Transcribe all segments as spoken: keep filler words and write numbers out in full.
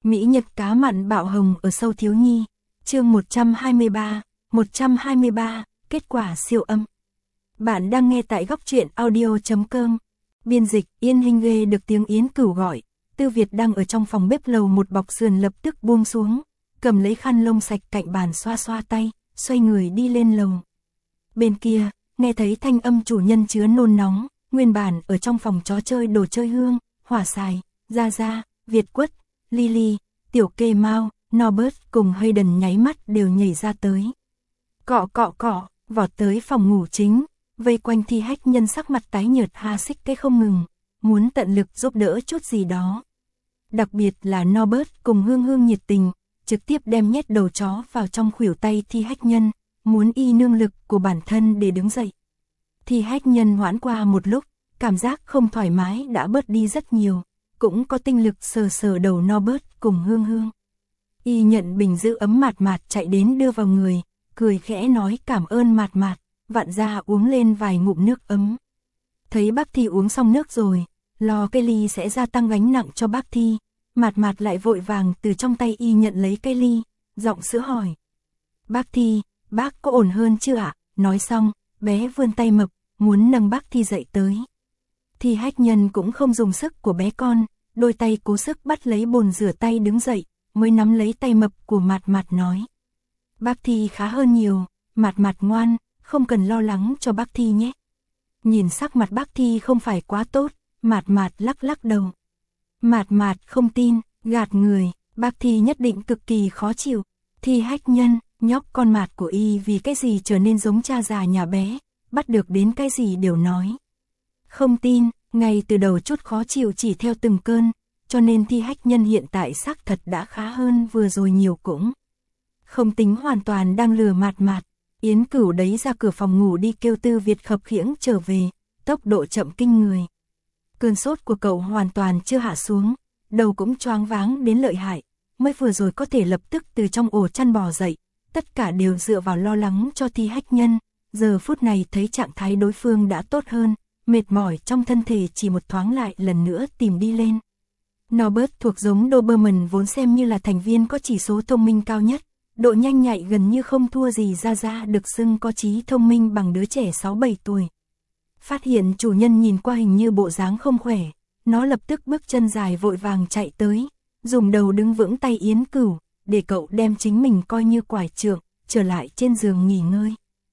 Mỹ Nhật cá mặn bạo hồng ở sâu thiếu nhi. Chương một trăm hai mươi ba, một trăm hai mươi ba, kết quả siêu âm. Bạn đang nghe tại góc truyện audio chấm com. Biên dịch Yên Hinh Ghê được tiếng Yến Cửu gọi. Tư Việt đang ở trong phòng bếp lầu một bọc sườn lập tức buông xuống, cầm lấy khăn lông sạch cạnh bàn xoa xoa tay, xoay người đi lên lầu. Bên kia, nghe thấy thanh âm chủ nhân chứa nôn nóng, nguyên bản ở trong phòng chó chơi đồ chơi Hương, Hỏa Xài, Gia Gia, Việt Quất, Lily, Tiểu Kê Mau, Norbert cùng Hayden nháy mắt đều nhảy ra tới. Cọ cọ cọ, vọt tới phòng ngủ chính, vây quanh Thi Hách Nhân sắc mặt tái nhợt ha xích cái không ngừng, muốn tận lực giúp đỡ chút gì đó. Đặc biệt là Norbert cùng Hương Hương nhiệt tình, trực tiếp đem nhét đầu chó vào trong khuỷu tay Thi Hách Nhân, muốn y nương lực của bản thân để đứng dậy. Thi Hách Nhân hoãn qua một lúc, cảm giác không thoải mái đã bớt đi rất nhiều, cũng có tinh lực sờ sờ đầu Norbert cùng Hương Hương. Y nhận bình giữ ấm mạt mạt chạy đến đưa vào người, cười khẽ nói cảm ơn mạt mạt, vặn ra uống lên vài ngụm nước ấm. Thấy bác Thi uống xong nước rồi, lo cái ly sẽ gia tăng gánh nặng cho bác Thi, mạt mạt lại vội vàng từ trong tay y nhận lấy cái ly, giọng sữa hỏi. Bác Thi, bác có ổn hơn chưa ạ? Nói xong, bé vươn tay mập, muốn nâng bác Thi dậy tới. Thi Hách Nhân cũng không dùng sức của bé con, đôi tay cố sức bắt lấy bồn rửa tay đứng dậy, mới nắm lấy tay mập của mạt mạt nói. Bác Thi khá hơn nhiều, mạt mạt ngoan, không cần lo lắng cho bác Thi nhé. Nhìn sắc mặt bác Thi không phải quá tốt, mạt mạt lắc lắc đầu. Mạt mạt không tin, gạt người, bác Thi nhất định cực kỳ khó chịu. Thi Hách Nhân, nhóc con mạt của y vì cái gì trở nên giống cha già nhà bé, bắt được đến cái gì đều nói. Không tin, ngay từ đầu chút khó chịu chỉ theo từng cơn, cho nên Thi Hách Nhân hiện tại xác thật đã khá hơn vừa rồi nhiều cũng. Không tính hoàn toàn đang lừa mạt mạt, Yến Cửu đấy ra cửa phòng ngủ đi kêu Tư Việt khập khiễng trở về, tốc độ chậm kinh người. Cơn sốt của cậu hoàn toàn chưa hạ xuống, đầu cũng choáng váng đến lợi hại, mới vừa rồi có thể lập tức từ trong ổ chăn bò dậy, tất cả đều dựa vào lo lắng cho Thi Hách Nhân, giờ phút này thấy trạng thái đối phương đã tốt hơn, mệt mỏi trong thân thể chỉ một thoáng lại lần nữa tìm đi lên. Norbert thuộc giống Doberman vốn xem như là thành viên có chỉ số thông minh cao nhất, độ nhanh nhạy gần như không thua gì Gia Gia được xưng có trí thông minh bằng đứa trẻ sáu bảy tuổi. Phát hiện chủ nhân nhìn qua hình như bộ dáng không khỏe, nó lập tức bước chân dài vội vàng chạy tới, dùng đầu đứng vững tay Yến Cửu, để cậu đem chính mình coi như quải trượng, trở lại trên giường nghỉ ngơi.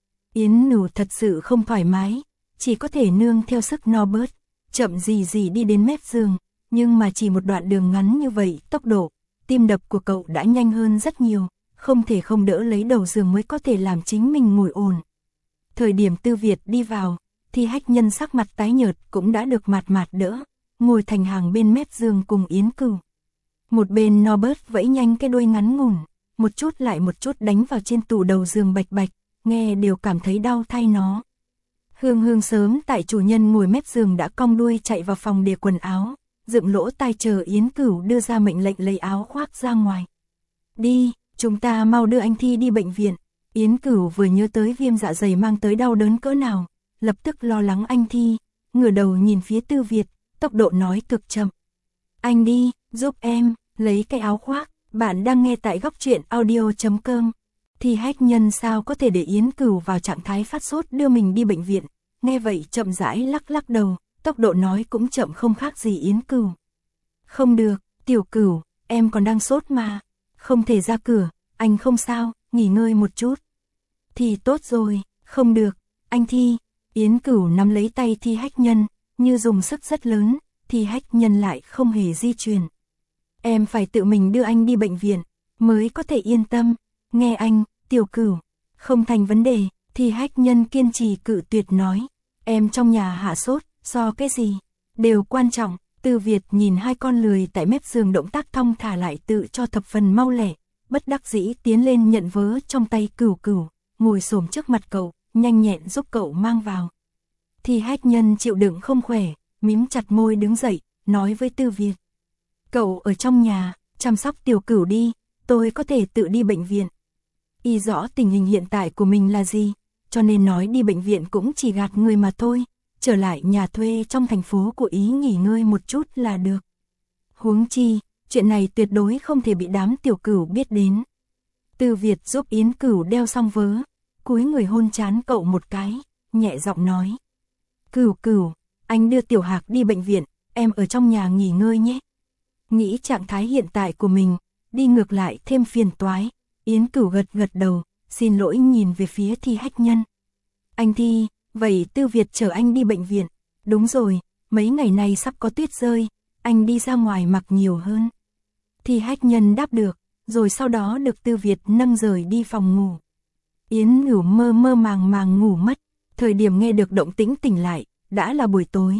Yến Nửu thật sự không thoải mái, chỉ có thể nương theo sức Norbert, chậm gì gì đi đến mép giường, nhưng mà chỉ một đoạn đường ngắn như vậy, tốc độ, tim đập của cậu đã nhanh hơn rất nhiều, không thể không đỡ lấy đầu giường mới có thể làm chính mình ngồi ổn. Thời điểm Tư Việt đi vào, Thi Hách Nhân sắc mặt tái nhợt cũng đã được mạt mạt đỡ, ngồi thành hàng bên mép giường cùng Yến Cửu. Một bên Norbert vẫy nhanh cái đuôi ngắn ngủn, một chút lại một chút đánh vào trên tủ đầu giường bạch bạch, nghe đều cảm thấy đau thay nó. Hương Hương sớm tại chủ nhân ngồi mép giường đã cong đuôi chạy vào phòng để quần áo, dựng lỗ tai chờ Yến Cửu đưa ra mệnh lệnh lấy áo khoác ra ngoài. Đi, chúng ta mau đưa anh Thi đi bệnh viện. Yến Cửu vừa nhớ tới viêm dạ dày mang tới đau đớn cỡ nào, lập tức lo lắng anh Thi, ngửa đầu nhìn phía Tư Việt, tốc độ nói cực chậm. Anh đi, giúp em, lấy cái áo khoác, bạn đang nghe tại góc truyện audio chấm com. Thi Hách Nhân sao có thể để Yến Cửu vào trạng thái phát sốt đưa mình đi bệnh viện, nghe vậy chậm rãi lắc lắc đầu, tốc độ nói cũng chậm không khác gì Yến Cửu. Không được, Tiểu Cửu, em còn đang sốt mà, không thể ra cửa, anh không sao, nghỉ ngơi một chút. Thì tốt rồi, không được, anh Thi. Yến Cửu nắm lấy tay Thi Hách Nhân, như dùng sức rất lớn, Thi Hách Nhân lại không hề di chuyển. Em phải tự mình đưa anh đi bệnh viện, mới có thể yên tâm, nghe anh, Tiểu Cửu, không thành vấn đề. Thi Hách Nhân kiên trì cự tuyệt nói, em trong nhà hạ sốt, so cái gì, đều quan trọng. Tư Việt nhìn hai con lười tại mép giường động tác thong thả lại tự cho thập phần mau lẹ, bất đắc dĩ tiến lên nhận vớ trong tay Cửu Cửu, ngồi xổm trước mặt cậu, nhanh nhẹn giúp cậu mang vào. Thi Hách Nhân chịu đựng không khỏe, mím chặt môi đứng dậy, nói với Tư Việt. Cậu ở trong nhà, chăm sóc Tiểu Cửu đi, tôi có thể tự đi bệnh viện. Y rõ tình hình hiện tại của mình là gì, cho nên nói đi bệnh viện cũng chỉ gạt người mà thôi, trở lại nhà thuê trong thành phố của Ý nghỉ ngơi một chút là được. Huống chi, chuyện này tuyệt đối không thể bị đám tiểu cửu biết đến. Tư Việt giúp Yến Cửu đeo xong vớ, cúi người hôn trán cậu một cái, nhẹ giọng nói. Cửu Cửu, anh đưa Tiểu Hạc đi bệnh viện, em ở trong nhà nghỉ ngơi nhé. Nghĩ trạng thái hiện tại của mình, đi ngược lại thêm phiền toái, Yến Cửu gật gật đầu, xin lỗi nhìn về phía Thi Hách Nhân. Anh Thi, vậy Tư Việt chở anh đi bệnh viện. Đúng rồi, mấy ngày nay sắp có tuyết rơi, anh đi ra ngoài mặc nhiều hơn. Thi Hách Nhân đáp được, rồi sau đó được Tư Việt nâng rời đi phòng ngủ. Yến Cửu mơ mơ màng màng ngủ mất, thời điểm nghe được động tĩnh tỉnh lại, đã là buổi tối.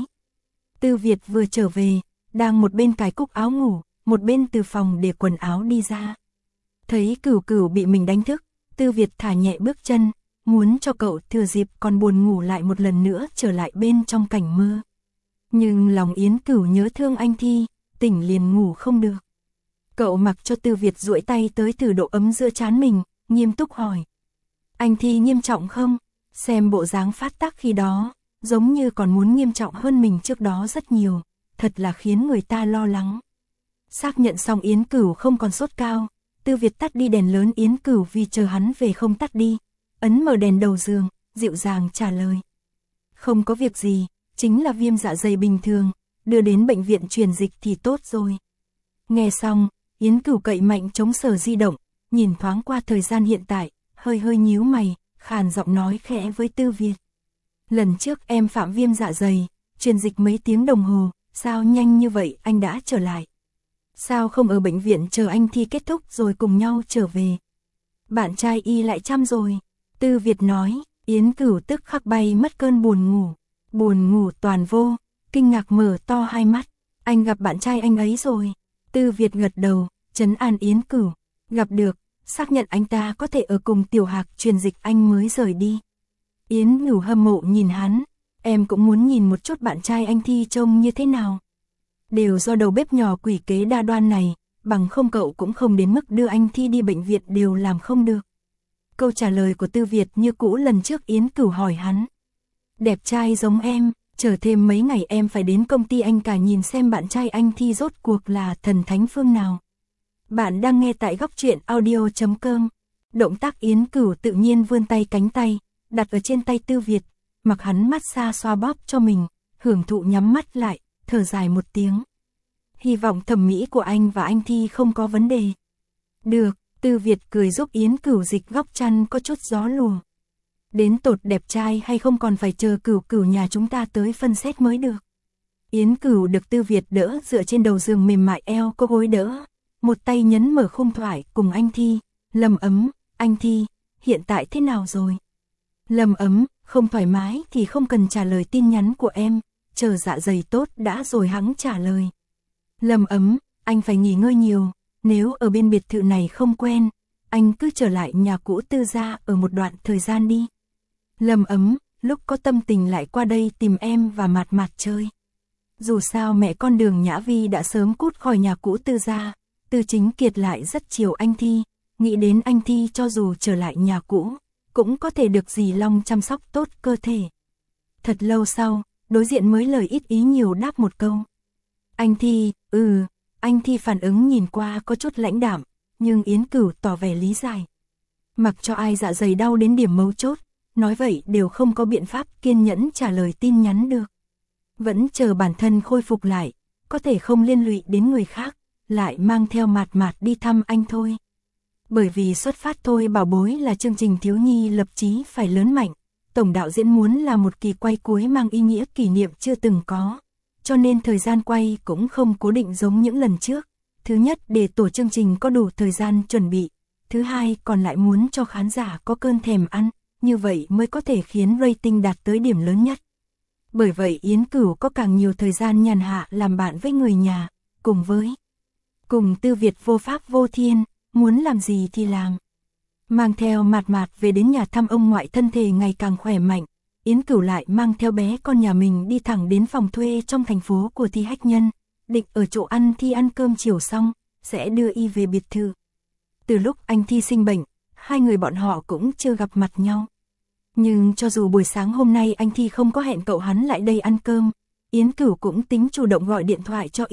Tư Việt vừa trở về, đang một bên cài cúc áo ngủ, một bên từ phòng để quần áo đi ra. Thấy Cửu Cửu bị mình đánh thức, Tư Việt thả nhẹ bước chân, muốn cho cậu thừa dịp còn buồn ngủ lại một lần nữa trở lại bên trong cảnh mơ. Nhưng lòng Yến Cửu nhớ thương anh Thi, tỉnh liền ngủ không được. Cậu mặc cho Tư Việt duỗi tay tới thử độ ấm giữa trán mình, nghiêm túc hỏi. Anh Thi nghiêm trọng không? Xem bộ dáng phát tác khi đó, giống như còn muốn nghiêm trọng hơn mình trước đó rất nhiều, thật là khiến người ta lo lắng. Xác nhận xong Yến Cửu không còn sốt cao, Tư Việt tắt đi đèn lớn. Yến Cửu vì chờ hắn về không tắt đi, ấn mở đèn đầu giường, dịu dàng trả lời. Không có việc gì, chính là viêm dạ dày bình thường, đưa đến bệnh viện truyền dịch thì tốt rồi. Nghe xong, Yến Cửu cậy mạnh chống sở di động, nhìn thoáng qua thời gian hiện tại, hơi hơi nhíu mày, khàn giọng nói khẽ với Tư Việt. Lần trước em phạm viêm dạ dày, truyền dịch mấy tiếng đồng hồ, sao nhanh như vậy anh đã trở lại? Sao không ở bệnh viện chờ anh Thi kết thúc rồi cùng nhau trở về? Bạn trai y lại chăm rồi. Tư Việt nói. Yến Cửu tức khắc bay mất cơn buồn ngủ. Buồn ngủ toàn vô, kinh ngạc mở to hai mắt. Anh gặp bạn trai anh ấy rồi. Tư Việt gật đầu, trấn an Yến Cửu. Gặp được, xác nhận anh ta có thể ở cùng Tiểu Hạc truyền dịch anh mới rời đi. Yến Cửu hâm mộ nhìn hắn. Em cũng muốn nhìn một chút bạn trai anh Thi trông như thế nào. Đều do đầu bếp nhỏ quỷ kế đa đoan này, bằng không cậu cũng không đến mức đưa anh Thi đi bệnh viện đều làm không được. Câu trả lời của Tư Việt như cũ lần trước Yến Cửu hỏi hắn. Đẹp trai giống em, chờ thêm mấy ngày em phải đến công ty anh cả nhìn xem bạn trai anh Thi rốt cuộc là thần thánh phương nào. Bạn đang nghe tại góc truyện audio chấm com. Động tác Yến Cửu tự nhiên vươn tay cánh tay, đặt ở trên tay Tư Việt, mặc hắn massage xoa bóp cho mình, hưởng thụ nhắm mắt lại, thở dài một tiếng. Hy vọng thẩm mỹ của anh và anh Thi không có vấn đề. Được, Tư Việt cười giúp Yến Cửu dịch góc chăn có chút gió lùa. Đến tột đẹp trai hay không còn phải chờ Cửu Cửu nhà chúng ta tới phân xét mới được. Yến Cửu được Tư Việt đỡ dựa trên đầu giường mềm mại, eo có gối đỡ, một tay nhấn mở khung thoại cùng anh Thi. Lâm Ấm, anh Thi, hiện tại thế nào rồi? Lâm Ấm, không thoải mái thì không cần trả lời tin nhắn của em, chờ dạ dày tốt đã rồi hắn trả lời. Lâm Ấm, anh phải nghỉ ngơi nhiều, nếu ở bên biệt thự này không quen, anh cứ trở lại nhà cũ Tư gia ở một đoạn thời gian đi. Lâm Ấm, lúc có tâm tình lại qua đây tìm em và Mạt Mạt chơi. Dù sao mẹ con Đường Nhã Vi đã sớm cút khỏi nhà cũ Tư gia, Tư Chính Kiệt lại rất chiều anh Thi, nghĩ đến anh Thi cho dù trở lại nhà cũ, cũng có thể được dì Long chăm sóc tốt cơ thể. Thật lâu sau, đối diện mới lời ít ý nhiều đáp một câu. Anh Thi, ừ, anh Thi phản ứng nhìn qua có chút lãnh đạm, nhưng Yến Cửu tỏ vẻ lý giải. Mặc cho ai dạ dày đau đến điểm mấu chốt, nói vậy đều không có biện pháp kiên nhẫn trả lời tin nhắn được. Vẫn chờ bản thân khôi phục lại, có thể không liên lụy đến người khác, lại mang theo Mạt Mạt đi thăm anh thôi. Bởi vì xuất phát thôi bảo bối là chương trình thiếu nhi lập chí phải lớn mạnh, tổng đạo diễn muốn là một kỳ quay cuối mang ý nghĩa kỷ niệm chưa từng có, cho nên thời gian quay cũng không cố định giống những lần trước. Thứ nhất để tổ chương trình có đủ thời gian chuẩn bị, thứ hai còn lại muốn cho khán giả có cơn thèm ăn, như vậy mới có thể khiến rating đạt tới điểm lớn nhất. Bởi vậy Yến Cửu có càng nhiều thời gian nhàn hạ làm bạn với người nhà, cùng với cùng Tư Việt vô pháp vô thiên, muốn làm gì thì làm. Mang theo Mạt Mạt về đến nhà thăm ông ngoại thân thể ngày càng khỏe mạnh, Yến Cửu lại mang theo bé con nhà mình đi thẳng đến phòng thuê trong thành phố của Thi Hách Nhân, định ở chỗ ăn Thi ăn cơm chiều xong, sẽ đưa y về biệt thự. Từ lúc anh Thi sinh bệnh, hai người bọn họ cũng chưa gặp mặt nhau. Nhưng cho dù buổi sáng hôm nay anh Thi không có hẹn cậu hắn lại đây ăn cơm, Yến Cửu cũng tính chủ động gọi điện thoại cho y,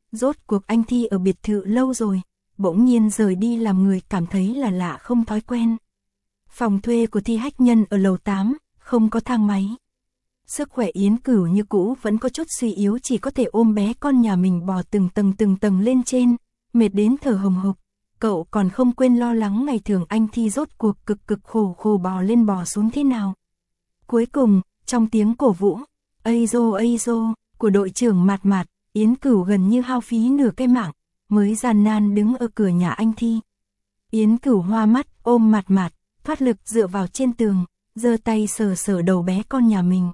Rốt cuộc anh Thi ở biệt thự lâu rồi, bỗng nhiên rời đi làm người cảm thấy là lạ không thói quen. Phòng thuê của Thi Hách Nhân ở lầu tám, không có thang máy. Sức khỏe Yến Cửu như cũ vẫn có chút suy yếu, chỉ có thể ôm bé con nhà mình bò từng tầng từng tầng lên trên, mệt đến thở hồng hộc. Cậu còn không quên lo lắng ngày thường anh Thi rốt cuộc cực cực khổ khổ bò lên bò xuống thế nào. Cuối cùng, trong tiếng cổ vũ, ây dô ây dô, của đội trưởng Mạt Mạt, Yến Cửu gần như hao phí nửa cái mạng, mới gian nan đứng ở cửa nhà anh Thi. Yến Cửu hoa mắt, ôm Mạt Mạt, thoát lực dựa vào trên tường, giơ tay sờ sờ đầu bé con nhà mình.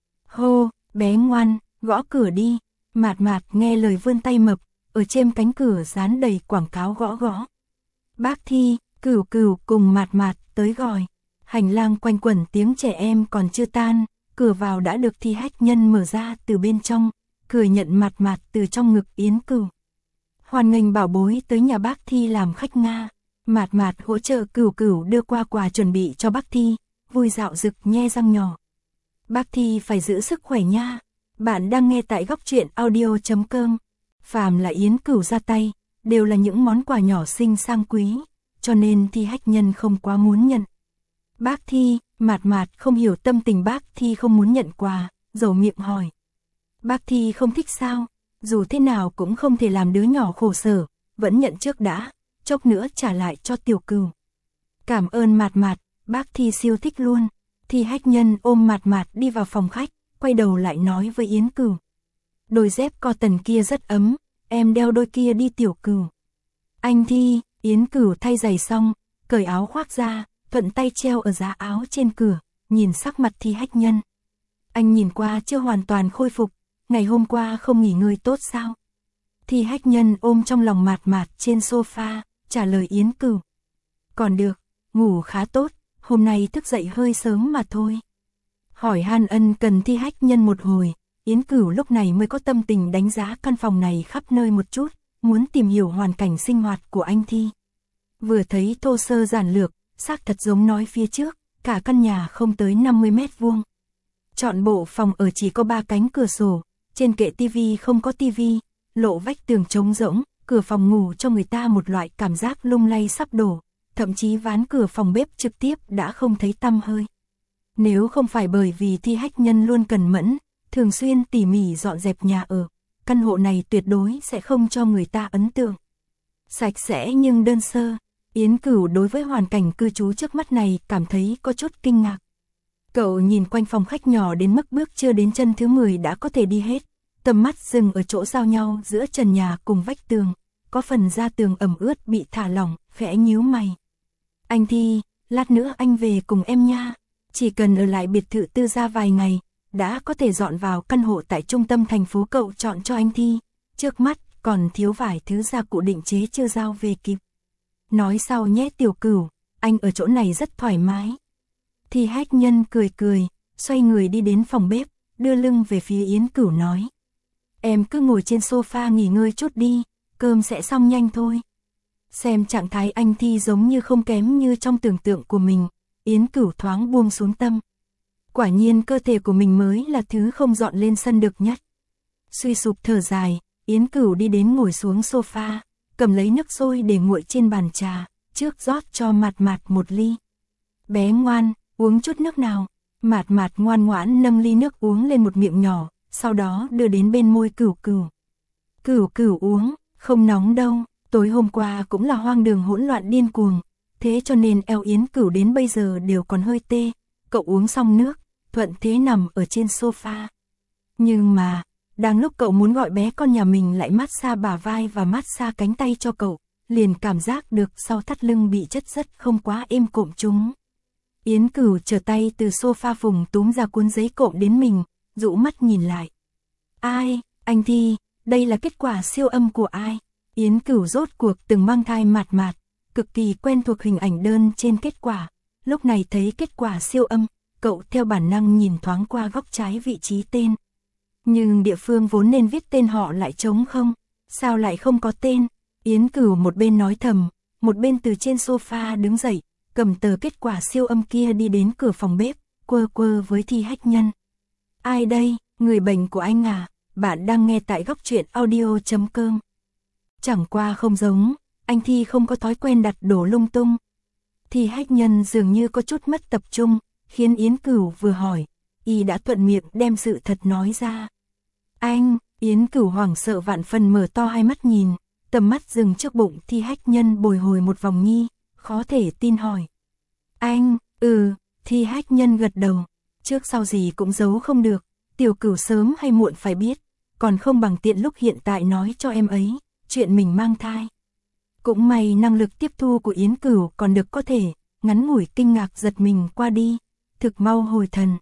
Hô, bé ngoan, gõ cửa đi. Mạt Mạt nghe lời vươn tay mập, ở trên cánh cửa dán đầy quảng cáo gõ gõ. Bác Thi, Cửu Cửu cùng Mạt Mạt tới gọi. Hành lang quanh quẩn tiếng trẻ em còn chưa tan, cửa vào đã được Thi Hách Nhân mở ra từ bên trong, cười nhận Mạt Mạt từ trong ngực Yến Cửu. Hoan nghênh bảo bối tới nhà bác Thi làm khách Nga. Mạt Mạt hỗ trợ Cửu Cửu đưa qua quà chuẩn bị cho bác Thi, vui dạo rực nhe răng nhỏ. Bác Thi phải giữ sức khỏe nha. Bạn đang nghe tại góc truyện audio chấm com. Phàm là Yến Cửu ra tay, đều là những món quà nhỏ xinh sang quý, cho nên Thi Hách Nhân không quá muốn nhận. Bác Thi, Mạt Mạt không hiểu tâm tình bác Thi không muốn nhận quà, dầu miệng hỏi. Bác Thi không thích sao? Dù thế nào cũng không thể làm đứa nhỏ khổ sở, vẫn nhận trước đã, chốc nữa trả lại cho Tiểu Cửu. Cảm ơn Mạt Mạt, bác Thi siêu thích luôn. Thi Hách Nhân ôm Mạt Mạt đi vào phòng khách, quay đầu lại nói với Yến Cửu. Đôi dép cotton kia rất ấm, em đeo đôi kia đi Tiểu Cửu. Anh Thi, Yến Cửu thay giày xong, cởi áo khoác ra, thuận tay treo ở giá áo trên cửa, nhìn sắc mặt Thi Hách Nhân. Anh nhìn qua chưa hoàn toàn khôi phục, ngày hôm qua không nghỉ ngơi tốt sao? Thi Hách Nhân ôm trong lòng Mạt Mạt trên sofa, trả lời Yến Cửu. Còn được, ngủ khá tốt, hôm nay thức dậy hơi sớm mà thôi. Hỏi han ân cần Thi Hách Nhân một hồi, Yến Cửu lúc này mới có tâm tình đánh giá căn phòng này khắp nơi một chút, muốn tìm hiểu hoàn cảnh sinh hoạt của anh Thi. Vừa thấy thô sơ giản lược, xác thật giống nói phía trước, cả căn nhà không tới năm mươi mét vuông. Chọn bộ phòng ở chỉ có ba cánh cửa sổ, trên kệ tivi không có tivi, lộ vách tường trống rỗng, cửa phòng ngủ cho người ta một loại cảm giác lung lay sắp đổ, thậm chí ván cửa phòng bếp trực tiếp đã không thấy tăm hơi. Nếu không phải bởi vì Thi Hách Nhân luôn cần mẫn, thường xuyên tỉ mỉ dọn dẹp nhà ở, căn hộ này tuyệt đối sẽ không cho người ta ấn tượng. Sạch sẽ nhưng đơn sơ, Yến Cửu đối với hoàn cảnh cư trú trước mắt này cảm thấy có chút kinh ngạc. Cậu nhìn quanh phòng khách nhỏ đến mức bước chưa đến chân thứ mười đã có thể đi hết, tầm mắt dừng ở chỗ giao nhau giữa trần nhà cùng vách tường, có phần da tường ẩm ướt bị thả lỏng, khẽ nhíu mày. Anh Thi, lát nữa anh về cùng em nha, chỉ cần ở lại biệt thự tư gia vài ngày, đã có thể dọn vào căn hộ tại trung tâm thành phố cậu chọn cho anh Thi, trước mắt còn thiếu vài thứ gia cụ định chế chưa giao về kịp. Nói sau nhé Tiểu Cửu, anh ở chỗ này rất thoải mái. Thi Hách Nhân cười cười, xoay người đi đến phòng bếp, đưa lưng về phía Yến Cửu nói. Em cứ ngồi trên sofa nghỉ ngơi chút đi, cơm sẽ xong nhanh thôi. Xem trạng thái anh Thi giống như không kém như trong tưởng tượng của mình, Yến Cửu thoáng buông xuống tâm. Quả nhiên cơ thể của mình mới là thứ không dọn lên sân được nhất. Suy sụp thở dài, Yến Cửu đi đến ngồi xuống sofa, cầm lấy nước sôi để nguội trên bàn trà, trước rót cho Mạt Mạt một ly. Bé ngoan, uống chút nước nào. Mạt Mạt ngoan ngoãn nâng ly nước uống lên một miệng nhỏ, sau đó đưa đến bên môi Cửu Cửu. Cửu Cửu uống, không nóng đâu, tối hôm qua cũng là hoang đường hỗn loạn điên cuồng, thế cho nên eo Yến Cửu đến bây giờ đều còn hơi tê. Cậu uống xong nước, thuận thế nằm ở trên sofa. Nhưng mà, đang lúc cậu muốn gọi bé con nhà mình lại massage bả vai và massage cánh tay cho cậu, liền cảm giác được sau thắt lưng bị chất rất không quá êm cộm chúng. Yến Cửu trở tay từ sofa vùng túm ra cuốn giấy cộm đến mình, dụ mắt nhìn lại. Ai, anh Thi, đây là kết quả siêu âm của ai? Yến Cửu rốt cuộc từng mang thai Mạt Mạt, cực kỳ quen thuộc hình ảnh đơn trên kết quả. Lúc này thấy kết quả siêu âm, cậu theo bản năng nhìn thoáng qua góc trái vị trí tên. Nhưng địa phương vốn nên viết tên họ lại trống không, sao lại không có tên? Yến Cửu một bên nói thầm, một bên từ trên sofa đứng dậy, cầm tờ kết quả siêu âm kia đi đến cửa phòng bếp, quơ quơ với Thi Hách Nhân. Ai đây, người bệnh của anh à? bạn đang nghe tại góc truyện audio chấm com. Chẳng qua không giống, anh Thi không có thói quen đặt đổ lung tung. Thi Hách Nhân dường như có chút mất tập trung, khiến Yến Cửu vừa hỏi, y đã thuận miệng đem sự thật nói ra. Anh, Yến Cửu hoảng sợ vạn phần mở to hai mắt nhìn, tầm mắt dừng trước bụng Thi Hách Nhân bồi hồi một vòng nhi, khó thể tin hỏi. Anh, ừ, Thi Hách Nhân gật đầu, trước sau gì cũng giấu không được, Tiểu Cửu sớm hay muộn phải biết, còn không bằng tiện lúc hiện tại nói cho em ấy, chuyện mình mang thai. Cũng may năng lực tiếp thu của Yến Cửu còn được có thể, ngắn ngủi kinh ngạc giật mình qua đi, thực mau hồi thần.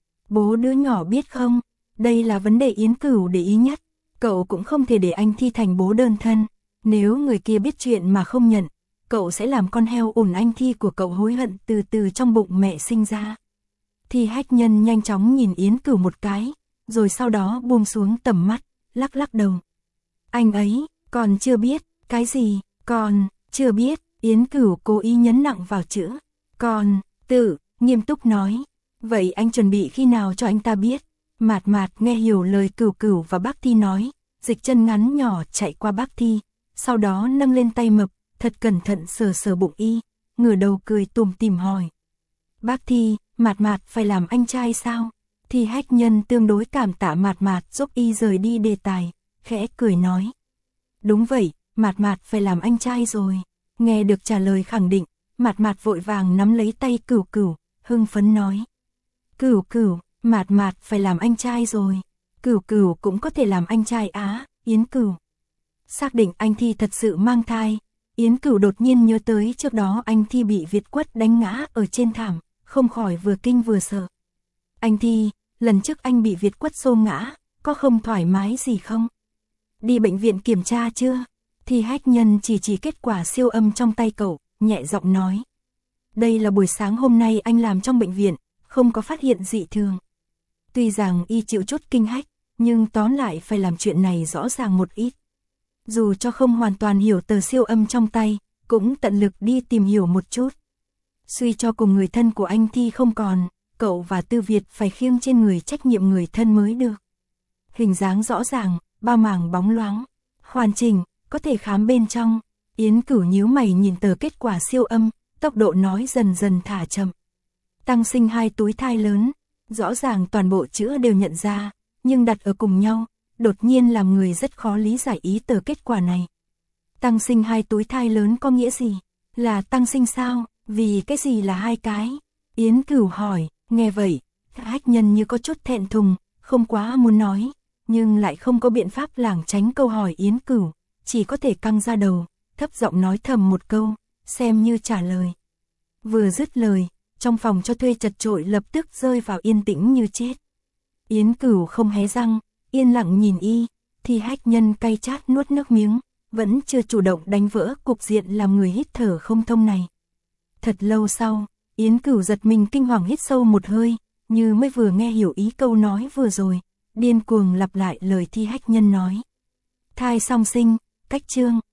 Bố đứa nhỏ biết không, đây là vấn đề Yến Cửu để ý nhất, cậu cũng không thể để anh Thi thành bố đơn thân, nếu người kia biết chuyện mà không nhận, cậu sẽ làm con heo ủn anh Thi của cậu hối hận từ từ trong bụng mẹ sinh ra. Thi Hách Nhân nhanh chóng nhìn Yến Cửu một cái, rồi sau đó buông xuống tầm mắt, lắc lắc đầu. Anh ấy, còn chưa biết, cái gì, còn, chưa biết, Yến Cửu cố ý nhấn nặng vào chữ, còn, tự, nghiêm túc nói, vậy anh chuẩn bị khi nào cho anh ta biết. Mạt Mạt nghe hiểu lời Cửu Cửu và bác Thi nói, dịch chân ngắn nhỏ chạy qua bác Thi, sau đó nâng lên tay mập, thật cẩn thận sờ sờ bụng y, ngửa đầu cười tủm tỉm hỏi. Bác Thi, Mạt Mạt phải làm anh trai sao? Thi Hách Nhân tương đối cảm tạ Mạt Mạt giúp y rời đi đề tài, khẽ cười nói. Đúng vậy, Mạt Mạt phải làm anh trai rồi. Nghe được trả lời khẳng định, Mạt Mạt vội vàng nắm lấy tay Cửu Cửu, hưng phấn nói. Cửu Cửu, Mạt Mạt phải làm anh trai rồi. Cửu Cửu cũng có thể làm anh trai á, Yến Cửu. Xác định anh Thi thật sự mang thai, Yến Cửu đột nhiên nhớ tới trước đó anh Thi bị Việt Quất đánh ngã ở trên thảm, không khỏi vừa kinh vừa sợ. Anh Thi, lần trước anh bị Việt Quất xô ngã, có không thoải mái gì không? Đi bệnh viện kiểm tra chưa? Thi Hách Nhân chỉ chỉ kết quả siêu âm trong tay cậu, nhẹ giọng nói. Đây là buổi sáng hôm nay anh làm trong bệnh viện, không có phát hiện dị thường. Tuy rằng y chịu chút kinh hách, nhưng tóm lại phải làm chuyện này rõ ràng một ít. Dù cho không hoàn toàn hiểu tờ siêu âm trong tay, cũng tận lực đi tìm hiểu một chút. Suy cho cùng người thân của anh Thi không còn, cậu và Tư Việt phải khiêng trên người trách nhiệm người thân mới được. Hình dáng rõ ràng, bao màng bóng loáng, hoàn chỉnh, có thể khám bên trong. Yến Cửu nhíu mày nhìn tờ kết quả siêu âm, tốc độ nói dần dần thả chậm. Tăng sinh hai túi thai lớn, rõ ràng toàn bộ chữ đều nhận ra, nhưng đặt ở cùng nhau, đột nhiên làm người rất khó lý giải ý tờ kết quả này. Tăng sinh hai túi thai lớn có nghĩa gì? Là tăng sinh sao? Vì cái gì là hai cái? Yến Cửu hỏi, nghe vậy, Hách Nhân như có chút thẹn thùng, không quá muốn nói, nhưng lại không có biện pháp lảng tránh câu hỏi Yến Cửu, chỉ có thể căng ra đầu, thấp giọng nói thầm một câu, xem như trả lời. Vừa dứt lời, trong phòng cho thuê chật chội lập tức rơi vào yên tĩnh như chết. Yến Cửu không hé răng, yên lặng nhìn y, Thi Hách Nhân cay chát nuốt nước miếng, vẫn chưa chủ động đánh vỡ cục diện làm người hít thở không thông này. Thật lâu sau, Yến Cửu giật mình kinh hoàng hít sâu một hơi, như mới vừa nghe hiểu ý câu nói vừa rồi, điên cuồng lặp lại lời Thi Hách Nhân nói. Thai song sinh, cách chương.